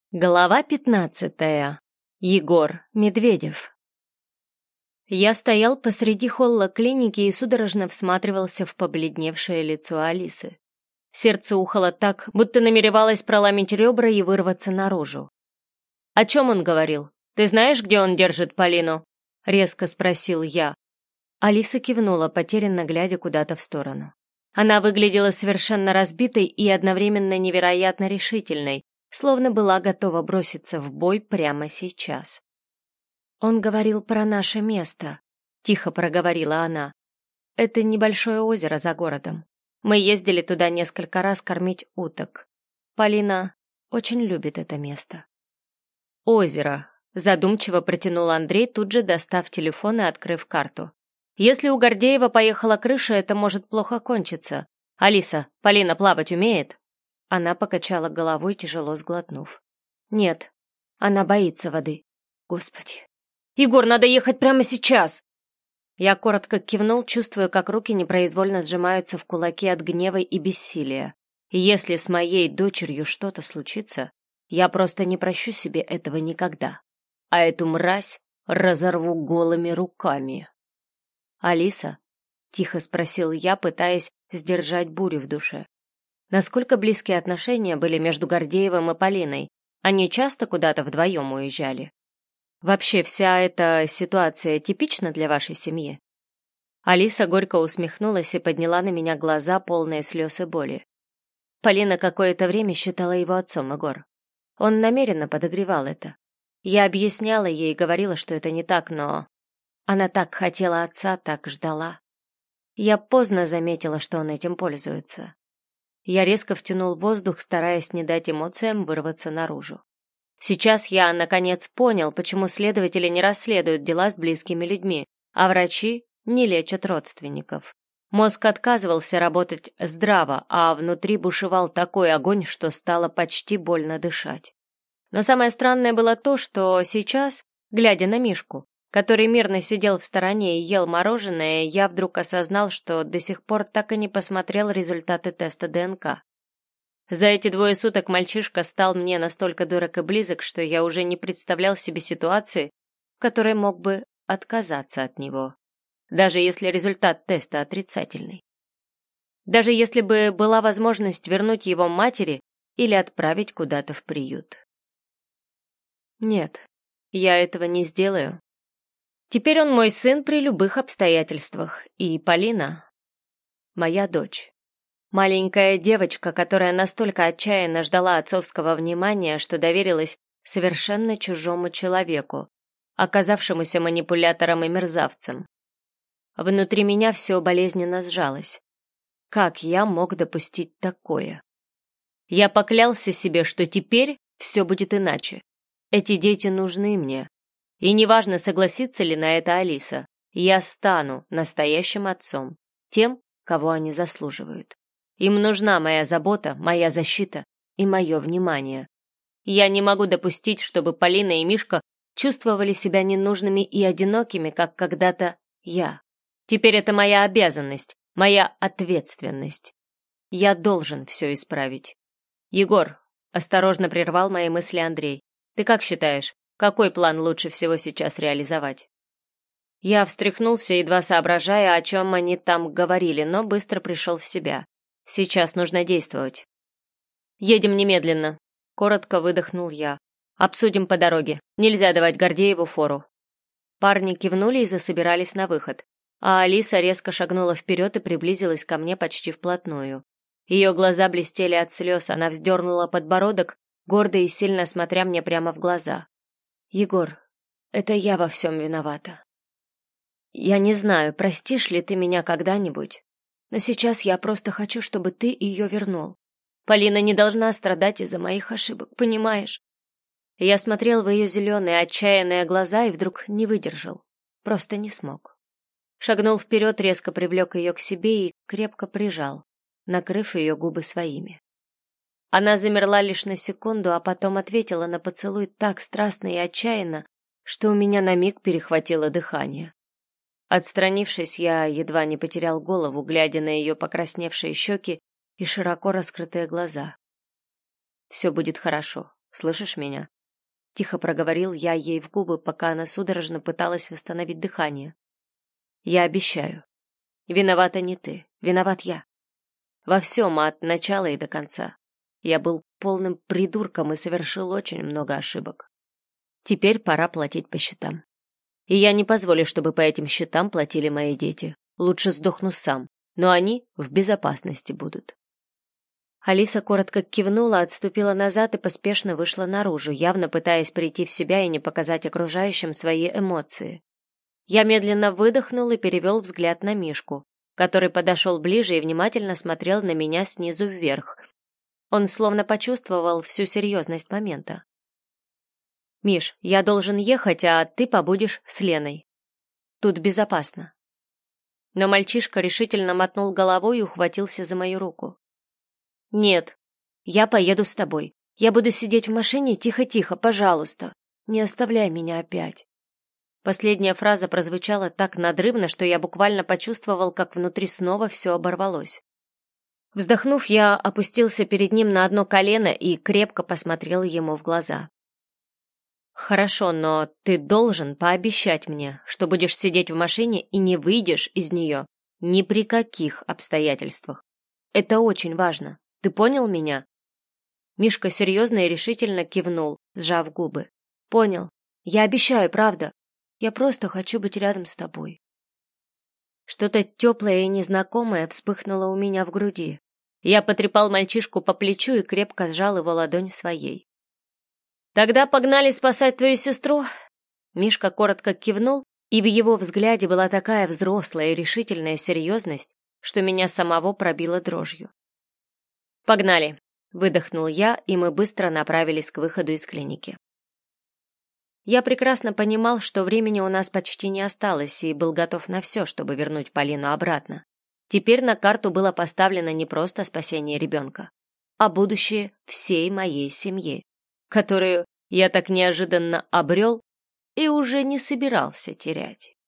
Глава 15. Егор Медведев. Я стоял посреди холла клиники и судорожно всматривался в побледневшее лицо Алисы. Сердце ухало так, будто намеревалось проломить ребра и вырваться наружу. «О чем он говорил? Ты знаешь, где он держит Полину?» — резко спросил я. Алиса кивнула, потерянно глядя куда-то в сторону. Она выглядела совершенно разбитой и одновременно невероятно решительной, словно была готова броситься в бой прямо сейчас. «Он говорил про наше место», — тихо проговорила она. «Это небольшое озеро за городом. Мы ездили туда несколько раз кормить уток. Полина очень любит это место». «Озеро», — задумчиво протянул Андрей, тут же достав телефон и открыв карту. «Если у Гордеева поехала крыша, это может плохо кончиться. Алиса, Полина плавать умеет?» Она покачала головой, тяжело сглотнув. «Нет, она боится воды. Господи! Егор, надо ехать прямо сейчас!» Я коротко кивнул, чувствуя, как руки непроизвольно сжимаются в кулаки от гнева и бессилия. И если с моей дочерью что-то случится, я просто не прощу себе этого никогда. А эту мразь разорву голыми руками. «Алиса?» — тихо спросил я, пытаясь сдержать бурю в душе. Насколько близкие отношения были между Гордеевым и Полиной? Они часто куда-то вдвоем уезжали? Вообще, вся эта ситуация типична для вашей семьи? Алиса горько усмехнулась и подняла на меня глаза, полные слез и боли. Полина какое-то время считала его отцом, Егор. Он намеренно подогревал это. Я объясняла ей и говорила, что это не так, но... Она так хотела отца, так ждала. Я поздно заметила, что он этим пользуется. Я резко втянул воздух, стараясь не дать эмоциям вырваться наружу. Сейчас я, наконец, понял, почему следователи не расследуют дела с близкими людьми, а врачи не лечат родственников. Мозг отказывался работать здраво, а внутри бушевал такой огонь, что стало почти больно дышать. Но самое странное было то, что сейчас, глядя на Мишку, который мирно сидел в стороне и ел мороженое, я вдруг осознал, что до сих пор так и не посмотрел результаты теста ДНК. За эти 2 суток мальчишка стал мне настолько дорог и близок, что я уже не представлял себе ситуации, в которой мог бы отказаться от него, даже если результат теста отрицательный. Даже если бы была возможность вернуть его матери или отправить куда-то в приют. Нет, я этого не сделаю. Теперь он мой сын при любых обстоятельствах, и Полина — моя дочь. Маленькая девочка, которая настолько отчаянно ждала отцовского внимания, что доверилась совершенно чужому человеку, оказавшемуся манипулятором и мерзавцем. Внутри меня все болезненно сжалось. Как я мог допустить такое? Я поклялся себе, что теперь все будет иначе. Эти дети нужны мне. И неважно, согласится ли на это Алиса, я стану настоящим отцом, тем, кого они заслуживают. Им нужна моя забота, моя защита и мое внимание. Я не могу допустить, чтобы Полина и Мишка чувствовали себя ненужными и одинокими, как когда-то я. Теперь это моя обязанность, моя ответственность. Я должен все исправить. Егор, осторожно прервал мои мысли Андрей, ты как считаешь, какой план лучше всего сейчас реализовать? Я встряхнулся, едва соображая, о чем они там говорили, но быстро пришел в себя. Сейчас нужно действовать. «Едем немедленно», — коротко выдохнул я. «Обсудим по дороге. Нельзя давать Гордееву фору». Парни кивнули и засобирались на выход, а Алиса резко шагнула вперед и приблизилась ко мне почти вплотную. Ее глаза блестели от слез, она вздернула подбородок, гордо и сильно смотря мне прямо в глаза. «Егор, это я во всем виновата. Я не знаю, простишь ли ты меня когда-нибудь, но сейчас я просто хочу, чтобы ты ее вернул. Полина не должна страдать из-за моих ошибок, понимаешь?» Я смотрел в ее зеленые, отчаянные глаза и вдруг не выдержал. Просто не смог. Шагнул вперед, резко привлек ее к себе и крепко прижал, накрыв ее губы своими. Она замерла лишь на секунду, а потом ответила на поцелуй так страстно и отчаянно, что у меня на миг перехватило дыхание. Отстранившись, я едва не потерял голову, глядя на ее покрасневшие щеки и широко раскрытые глаза. «Все будет хорошо. слышишь меня?» Тихо проговорил я ей в губы, пока она судорожно пыталась восстановить дыхание. «Я обещаю. Виновата не ты, виноват я. Во всем от начала и до конца. Я был полным придурком и совершил очень много ошибок. Теперь пора платить по счетам. И я не позволю, чтобы по этим счетам платили мои дети. Лучше сдохну сам, но они в безопасности будут». Алиса коротко кивнула, отступила назад и поспешно вышла наружу, явно пытаясь прийти в себя и не показать окружающим свои эмоции. Я медленно выдохнул и перевел взгляд на Мишку, который подошел ближе и внимательно смотрел на меня снизу вверх. Он словно почувствовал всю серьезность момента. «Миш, я должен ехать, а ты побудешь с Леной. Тут безопасно». Но мальчишка решительно мотнул головой и ухватился за мою руку. «Нет, я поеду с тобой. Я буду сидеть в машине тихо-тихо, пожалуйста. Не оставляй меня опять». Последняя фраза прозвучала так надрывно, что я буквально почувствовал, как внутри снова все оборвалось. Вздохнув, я опустился перед ним на одно колено и крепко посмотрел ему в глаза. «Хорошо, но ты должен пообещать мне, что будешь сидеть в машине и не выйдешь из нее ни при каких обстоятельствах. Это очень важно. Ты понял меня?» Мишка серьезно и решительно кивнул, сжав губы. «Понял. Я обещаю, правда. Я просто хочу быть рядом с тобой». Что-то теплое и незнакомое вспыхнуло у меня в груди. Я потрепал мальчишку по плечу и крепко сжал его ладонь своей. «Тогда погнали спасать твою сестру?» Мишка коротко кивнул, и в его взгляде была такая взрослая и решительная серьезность, что меня самого пробило дрожью. «Погнали!» — выдохнул я, и мы быстро направились к выходу из клиники. Я прекрасно понимал, что времени у нас почти не осталось, и был готов на все, чтобы вернуть Полину обратно. Теперь на карту было поставлено не просто спасение ребенка, а будущее всей моей семьи, которую я так неожиданно обрел и уже не собирался терять.